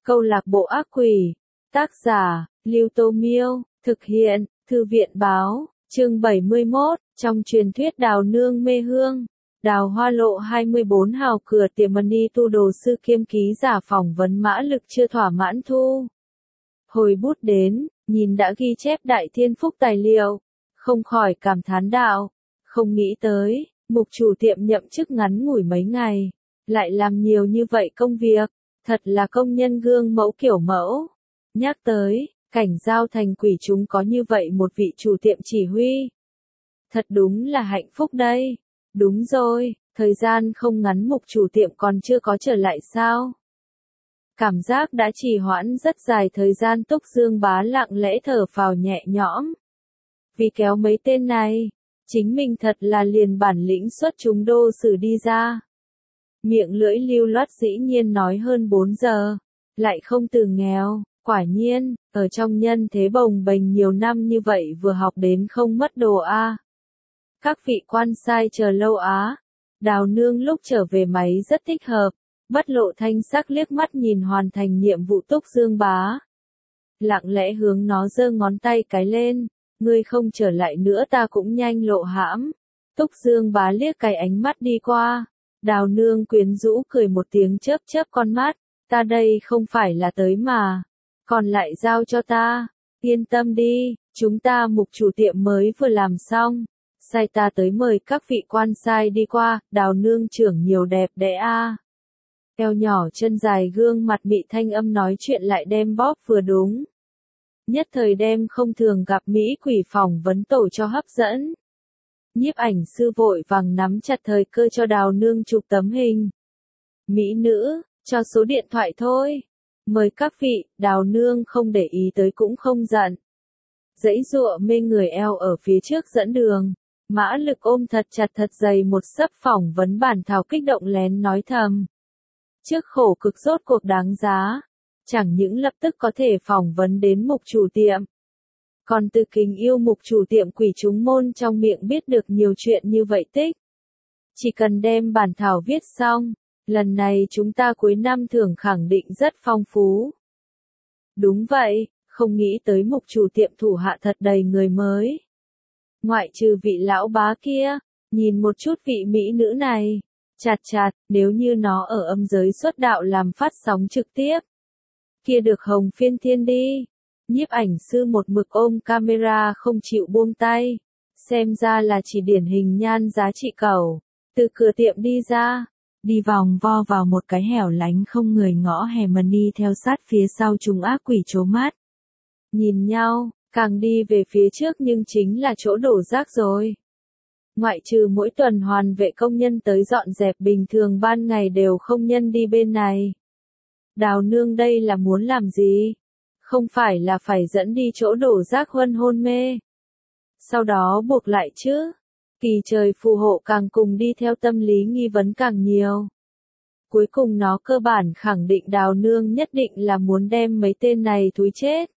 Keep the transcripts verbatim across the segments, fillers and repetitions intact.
Câu lạc bộ ác quỷ. Tác giả, Lưu Tô Miêu. Thực hiện, Thư viện Báo. Chương bảy mươi mốt. Trong truyền thuyết đào nương mê hương. Đào Hoa Lộ hai mươi bốn hào cửa tiệm money tu đồ sư kiêm ký giả phỏng vấn mã lực chưa thỏa mãn thu. Hồi bút đến, nhìn đã ghi chép đại thiên phúc tài liệu. Không khỏi cảm thán đạo. Không nghĩ tới, mục chủ tiệm nhậm chức ngắn ngủi mấy ngày. Lại làm nhiều như vậy công việc. Thật là công nhân gương mẫu kiểu mẫu. Nhắc tới, cảnh giao thành quỷ chúng có như vậy một vị chủ tiệm chỉ huy. Thật đúng là hạnh phúc đây. Đúng rồi, thời gian không ngắn mục chủ tiệm còn chưa có trở lại sao? Cảm giác đã trì hoãn rất dài thời gian. Túc Dương Bá lặng lẽ thở phào nhẹ nhõm. Vì kéo mấy tên này, chính mình thật là liền bản lĩnh xuất chúng đô sử đi ra. Miệng lưỡi lưu loát dĩ nhiên nói hơn bốn giờ, lại không từ nghèo, quả nhiên, ở trong nhân thế bồng bềnh nhiều năm như vậy vừa học đến không mất đồ a. Các vị quan sai chờ lâu á, Đào Nương lúc trở về máy rất thích hợp, bất lộ thanh sắc liếc mắt nhìn hoàn thành nhiệm vụ Túc Dương Bá. Lặng lẽ hướng nó giơ ngón tay cái lên, ngươi không trở lại nữa ta cũng nhanh lộ hãm. Túc Dương Bá liếc cái ánh mắt đi qua. Đào Nương quyến rũ cười một tiếng chớp chớp con mắt, ta đây không phải là tới mà, còn lại giao cho ta, yên tâm đi, chúng ta mục chủ tiệm mới vừa làm xong, sai ta tới mời các vị quan sai đi qua. Đào Nương trưởng nhiều đẹp đẽ a. Eo nhỏ chân dài gương mặt mị thanh âm nói chuyện lại đem bóp vừa đúng. Nhất thời đem không thường gặp Mỹ quỷ phỏng vấn tổ cho hấp dẫn. Nhiếp ảnh sư vội vàng nắm chặt thời cơ cho Đào Nương chụp tấm hình. Mỹ nữ, cho số điện thoại thôi. Mời các vị. Đào Nương không để ý tới cũng không giận. Dãy dụa mê người eo ở phía trước dẫn đường. Mã lực ôm thật chặt thật dày một sấp phỏng vấn bản thảo kích động lén nói thầm. Trước khổ cực rốt cuộc đáng giá. Chẳng những lập tức có thể phỏng vấn đến mục chủ tiệm. Còn từ kính yêu mục chủ tiệm quỷ chúng môn trong miệng biết được nhiều chuyện như vậy tích. Chỉ cần đem bản thảo viết xong, lần này chúng ta cuối năm thưởng khẳng định rất phong phú. Đúng vậy, không nghĩ tới mục chủ tiệm thủ hạ thật đầy người mới. Ngoại trừ vị lão bá kia, nhìn một chút vị mỹ nữ này, chạt chạt, nếu như nó ở âm giới xuất đạo làm phát sóng trực tiếp. Kia được hồng phiên thiên đi. Nhiếp ảnh sư một mực ôm camera không chịu buông tay, xem ra là chỉ điển hình nhan giá trị cẩu. Từ cửa tiệm đi ra, đi vòng vo vào một cái hẻo lánh không người ngõ hẻm money theo sát phía sau chúng ác quỷ trố mắt. Nhìn nhau, càng đi về phía trước nhưng chính là chỗ đổ rác rồi. Ngoại trừ mỗi tuần hoàn vệ công nhân tới dọn dẹp bình thường ban ngày đều không nhân đi bên này. Đào Nương đây là muốn làm gì? Không phải là phải dẫn đi chỗ đổ rác huân hôn mê. Sau đó buộc lại chứ. Kỳ trời phù hộ càng cùng đi theo tâm lý nghi vấn càng nhiều. Cuối cùng nó cơ bản khẳng định Đào Nương nhất định là muốn đem mấy tên này thúi chết.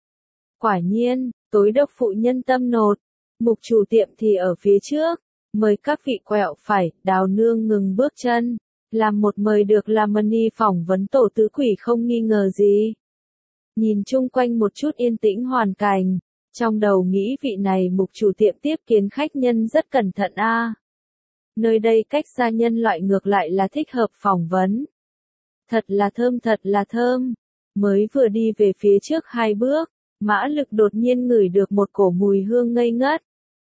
Quả nhiên, tối độc phụ nhân tâm nột. Mục chủ tiệm thì ở phía trước. Mời các vị quẹo phải. Đào Nương ngừng bước chân. Làm một mời được làm money phỏng vấn tổ tứ quỷ không nghi ngờ gì. Nhìn chung quanh một chút yên tĩnh hoàn cảnh, trong đầu nghĩ vị này mục chủ tiệm tiếp kiến khách nhân rất cẩn thận a. Nơi đây cách xa nhân loại ngược lại là thích hợp phỏng vấn. Thật là thơm thật là thơm. Mới vừa đi về phía trước hai bước, Mã Lực đột nhiên ngửi được một cổ mùi hương ngây ngất.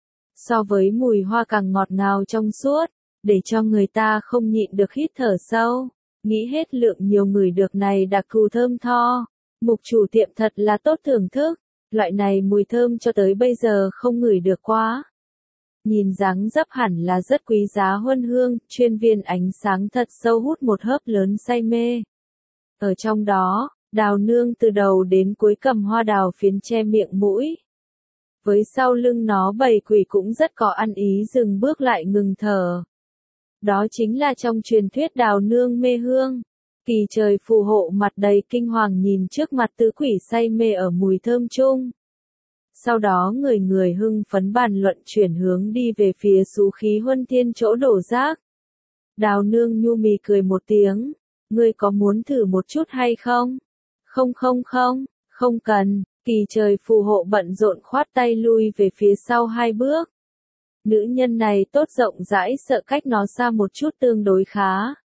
So với mùi hoa càng ngọt ngào trong suốt, để cho người ta không nhịn được hít thở sâu, nghĩ hết lượng nhiều người được này đặc thù thơm tho. Mục chủ tiệm thật là tốt thưởng thức, loại này mùi thơm cho tới bây giờ không ngửi được quá. Nhìn dáng dấp hẳn là rất quý giá huân hương, chuyên viên ánh sáng thật sâu hút một hớp lớn say mê. Ở trong đó, Đào Nương từ đầu đến cuối cầm hoa đào phiến che miệng mũi. Với sau lưng nó bầy quỷ cũng rất có ăn ý dừng bước lại ngừng thở. Đó chính là trong truyền thuyết Đào Nương mê hương. Kỳ trời phù hộ mặt đầy kinh hoàng nhìn trước mặt tứ quỷ say mê ở mùi thơm chung. Sau đó người người hưng phấn bàn luận chuyển hướng đi về phía xú khí huân thiên chỗ đổ rác. Đào Nương nhu mì cười một tiếng. Ngươi có muốn thử một chút hay không? Không không không, không cần, kỳ trời phù hộ bận rộn khoát tay lui về phía sau hai bước. Nữ nhân này tốt rộng rãi sợ cách nó xa một chút tương đối khá.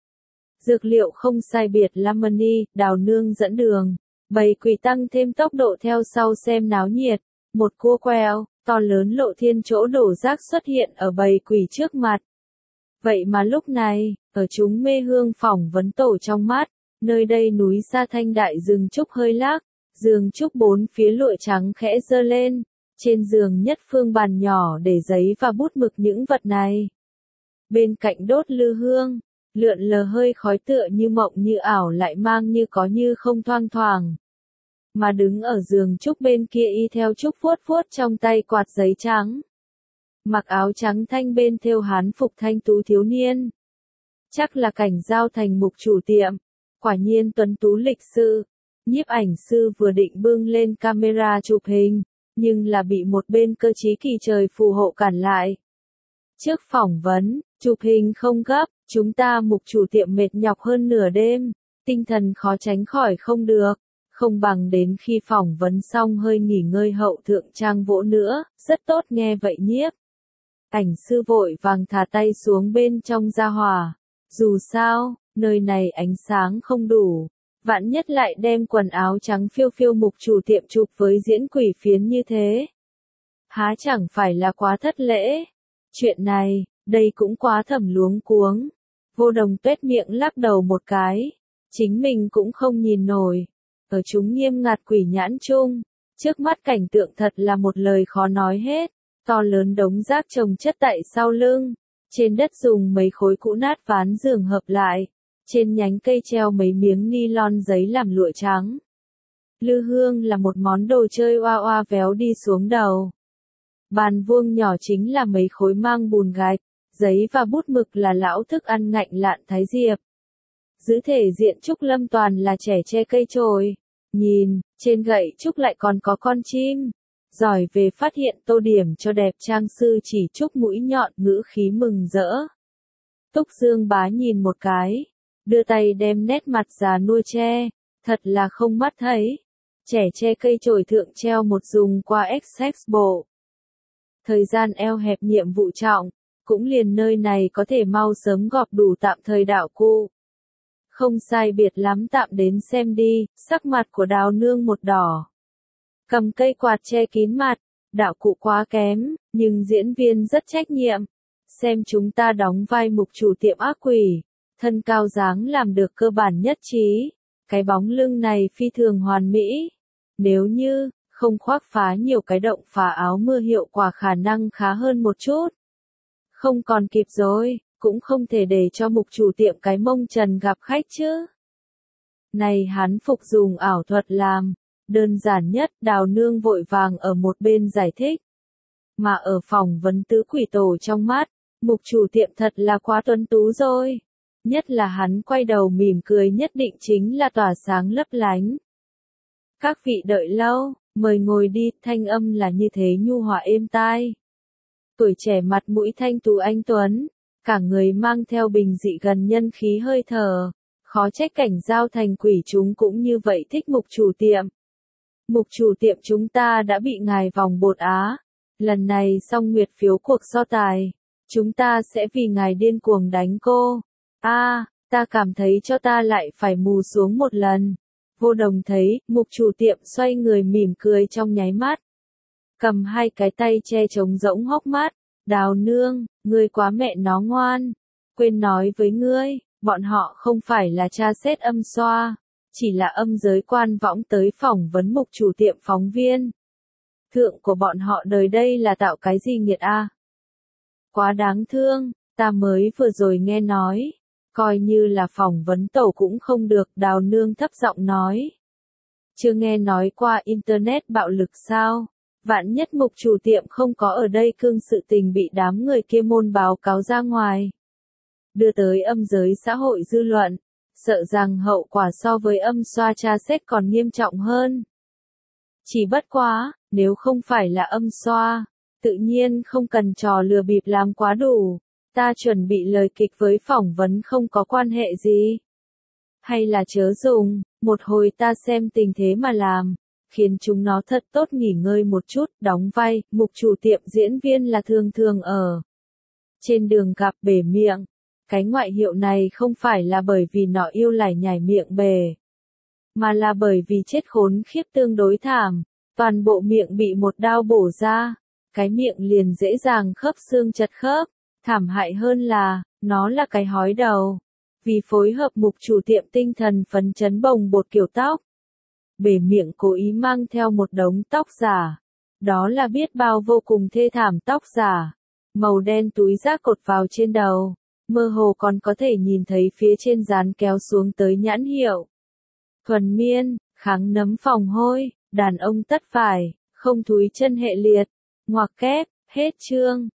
Dược liệu không sai biệt Lamani, Đào Nương dẫn đường. Bầy quỷ tăng thêm tốc độ theo sau xem náo nhiệt. Một cua queo, to lớn lộ thiên chỗ đổ rác xuất hiện ở bầy quỷ trước mặt. Vậy mà lúc này, ở chúng mê hương phỏng vấn tổ trong mắt, nơi đây núi xa thanh đại rừng trúc hơi lác, giường trúc bốn phía lụa trắng khẽ dơ lên, trên giường nhất phương bàn nhỏ để giấy và bút mực những vật này. Bên cạnh đốt lư hương, lượn lờ hơi khói tựa như mộng như ảo lại mang như có như không thoang thoảng. Mà đứng ở giường trúc bên kia y theo trúc vuốt vuốt trong tay quạt giấy trắng. Mặc áo trắng thanh bên thêu hán phục thanh tú thiếu niên. Chắc là Cảnh Giao thành mục chủ tiệm. Quả nhiên tuấn tú lịch sự. Nhiếp ảnh sư vừa định bưng lên camera chụp hình, nhưng là bị một bên cơ trí kỳ trời phù hộ cản lại. Trước phỏng vấn, chụp hình không gấp, chúng ta mục chủ tiệm mệt nhọc hơn nửa đêm, tinh thần khó tránh khỏi không được, không bằng đến khi phỏng vấn xong hơi nghỉ ngơi hậu thượng trang vỗ nữa, rất tốt nghe vậy nhiếp. Ảnh sư vội vàng thả tay xuống bên trong ra hòa, dù sao, nơi này ánh sáng không đủ. Vạn nhất lại đem quần áo trắng phiêu phiêu mục chủ tiệm chụp với diễn quỷ phiến như thế. Há chẳng phải là quá thất lễ. Chuyện này, đây cũng quá thầm luống cuống. Vô Đồng tuét miệng lắc đầu một cái. Chính mình cũng không nhìn nổi. Ở chúng nghiêm ngặt quỷ nhãn chung. Trước mắt cảnh tượng thật là một lời khó nói hết. To lớn đống rác chồng chất tại sau lưng. Trên đất dùng mấy khối cũ nát ván giường hợp lại. Trên nhánh cây treo mấy miếng nylon giấy làm lụa trắng. Lư hương là một món đồ chơi oa oa véo đi xuống đầu. Bàn vuông nhỏ chính là mấy khối mang bùn gạch, giấy và bút mực là lão thức ăn ngạnh lạn thái diệp. Giữ thể diện trúc lâm toàn là trẻ che cây chồi. Nhìn, trên gậy trúc lại còn có con chim. Giỏi về phát hiện tô điểm cho đẹp trang sư chỉ trúc mũi nhọn ngữ khí mừng rỡ. Túc Dương Bá nhìn một cái. Đưa tay đem nét mặt già nua che, thật là không mắt thấy. Trẻ che cây chổi thượng treo một dùng qua ích xách bộ. Thời gian eo hẹp nhiệm vụ trọng, cũng liền nơi này có thể mau sớm gọp đủ tạm thời đạo cụ. Không sai biệt lắm tạm đến xem đi, sắc mặt của Đào Nương một đỏ. Cầm cây quạt che kín mặt, đạo cụ quá kém, nhưng diễn viên rất trách nhiệm. Xem chúng ta đóng vai mục chủ tiệm ác quỷ. Thân cao dáng làm được cơ bản nhất trí, cái bóng lưng này phi thường hoàn mỹ. Nếu như, không khoác phá nhiều cái động phá áo mưa hiệu quả khả năng khá hơn một chút. Không còn kịp rồi, cũng không thể để cho mục chủ tiệm cái mông trần gặp khách chứ. Này hắn phục dùng ảo thuật làm, đơn giản nhất Đào Nương vội vàng ở một bên giải thích. Mà ở phòng vấn tứ quỷ tổ trong mắt, mục chủ tiệm thật là quá tuấn tú rồi. Nhất là hắn quay đầu mỉm cười nhất định chính là tỏa sáng lấp lánh. Các vị đợi lâu, mời ngồi đi, thanh âm là như thế nhu hòa êm tai. Tuổi trẻ mặt mũi thanh tú anh tuấn, cả người mang theo bình dị gần nhân khí hơi thở, khó trách Cảnh Giao thành quỷ chúng cũng như vậy thích mục chủ tiệm. Mục chủ tiệm chúng ta đã bị ngài vòng bột á, lần này xong nguyệt phiếu cuộc so tài, chúng ta sẽ vì ngài điên cuồng đánh cô. A, à, ta cảm thấy cho ta lại phải mù xuống một lần. Vô Đồng thấy, mục chủ tiệm xoay người mỉm cười trong nháy mắt. Cầm hai cái tay che trống rỗng hốc mắt. Đào Nương, ngươi quá mẹ nó ngoan. Quên nói với ngươi, bọn họ không phải là tra xét âm xoa. Chỉ là âm giới quan võng tới phỏng vấn mục chủ tiệm phóng viên. Thượng của bọn họ đời đây là tạo cái gì nghiệt a? À? Quá đáng thương, ta mới vừa rồi nghe nói. Coi như là phỏng vấn tổ cũng không được, Đào Nương thấp giọng nói. Chưa nghe nói qua Internet bạo lực sao? Vạn nhất mục chủ tiệm không có ở đây cương sự tình bị đám người kia môn báo cáo ra ngoài. Đưa tới âm giới xã hội dư luận, sợ rằng hậu quả so với âm xoa tra xét còn nghiêm trọng hơn. Chỉ bất quá, nếu không phải là âm xoa, tự nhiên không cần trò lừa bịp làm quá đủ. Ta chuẩn bị lời kịch với phỏng vấn không có quan hệ gì. Hay là chớ dùng, Một hồi ta xem tình thế mà làm, khiến chúng nó thật tốt nghỉ ngơi một chút, đóng vai, mục chủ tiệm diễn viên là thường thường ở trên đường gặp bể miệng. Cái ngoại hiệu này không phải là bởi vì nó yêu lải nhải miệng bề, mà là bởi vì chết khốn khiếp tương đối thảm, toàn bộ miệng bị một đao bổ ra, cái miệng liền dễ dàng khớp xương chật khớp, thảm hại hơn là, nó là cái hói đầu. Vì phối hợp mục chủ tiệm tinh thần phấn chấn bồng bột kiểu tóc, bể miệng cố ý mang theo một đống tóc giả. Đó là biết bao vô cùng thê thảm tóc giả, màu đen túi rác cột vào trên đầu, mơ hồ còn có thể nhìn thấy phía trên dán kéo xuống tới nhãn hiệu. Thuần miên, kháng nấm phòng hôi, đàn ông tất vải, không thúi chân hệ liệt, ngoặc kép, hết chương.